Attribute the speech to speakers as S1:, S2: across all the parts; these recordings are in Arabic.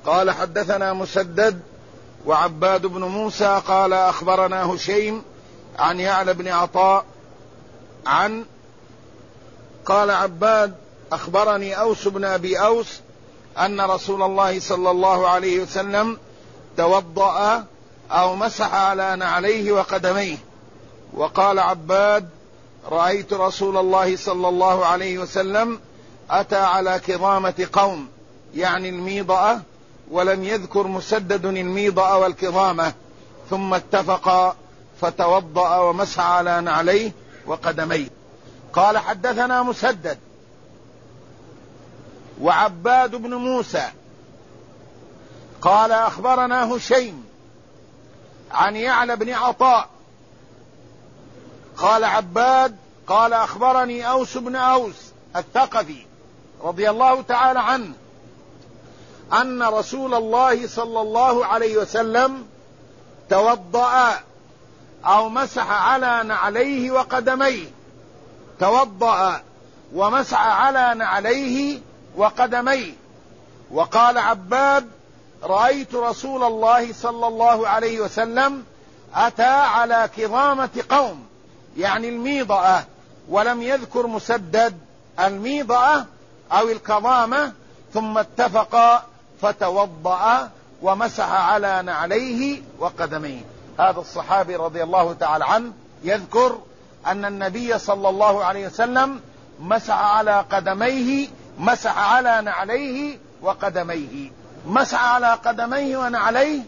S1: قال حدثنا مسدد وعباد بن موسى قال أخبرنا هشيم عن يعلى بن عطاء قال عباد أخبرني أوس بن أبي أوس أن رسول الله صلى الله عليه وسلم توضأ أو مسح على نعليه وقدميه. وقال عباد رأيت رسول الله صلى الله عليه وسلم أتى على كظامة قوم، يعني الميضأة، ولم يذكر مسدد الميضأة والكظامة، ثم اتفقا فتوضأ ومسح على نعليه وقدميه. قال حدثنا مسدد وعباد بن موسى قال أخبرنا هشيم عن يعلى بن عطاء قال عباد قال أخبرني أوس بن أوس الثقفي رضي الله تعالى عنه أن رسول الله صلى الله عليه وسلم توضأ أو مسح على نعليه وقدميه. توضأ ومسح على نعليه وقدميه. وقال عباد رأيت رسول الله صلى الله عليه وسلم أتى على كظامة قوم، يعني الميضأة، ولم يذكر مسدد الميضأة أو الكظامة، ثم اتفقا فتوضأ ومسح على نعليه وقدميه. هذا الصحابي رضي الله تعالى عنه يذكر أن النبي صلى الله عليه وسلم مسح على قدميه، مسح على نعليه وقدميه. مسح على قدميه ونعليه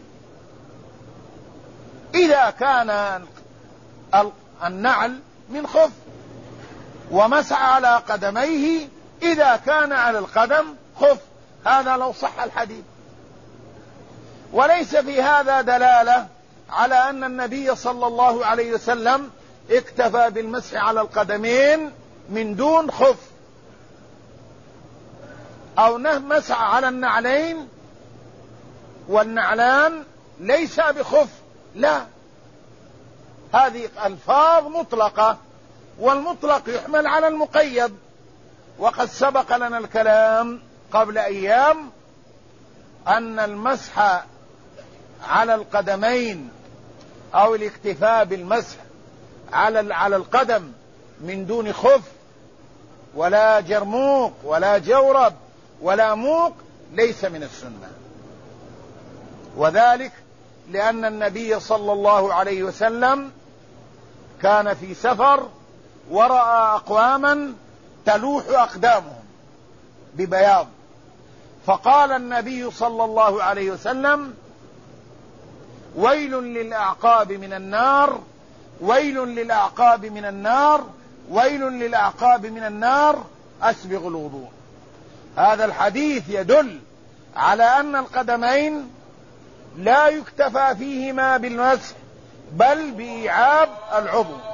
S1: إذا كان النعل من خف، ومسح على قدميه إذا كان على القدم خف. هذا لو صح الحديث. وليس في هذا دلالة على أن النبي صلى الله عليه وسلم اكتفى بالمسح على القدمين من دون خف، أو مسح على النعلين والنعلان ليس بخف، لا، هذه ألفاظ مطلقة، والمطلق يحمل على المقيد. وقد سبق لنا الكلام قبل أيام أن المسح على القدمين أو الاكتفاء بالمسح على القدم من دون خف ولا جرموق ولا جورب ولا موق ليس من السنة. وذلك لأن النبي صلى الله عليه وسلم كان في سفر ورأى أقواما تلوح أقدامهم ببياض، فقال النبي صلى الله عليه وسلم ويل للأعقاب من النار، ويل للأعقاب من النار، ويل للأعقاب من النار، أسبغ الوضوء. هذا الحديث يدل على أن القدمين لا يكتفى فيهما بالمسح بل بإيعاب العضو.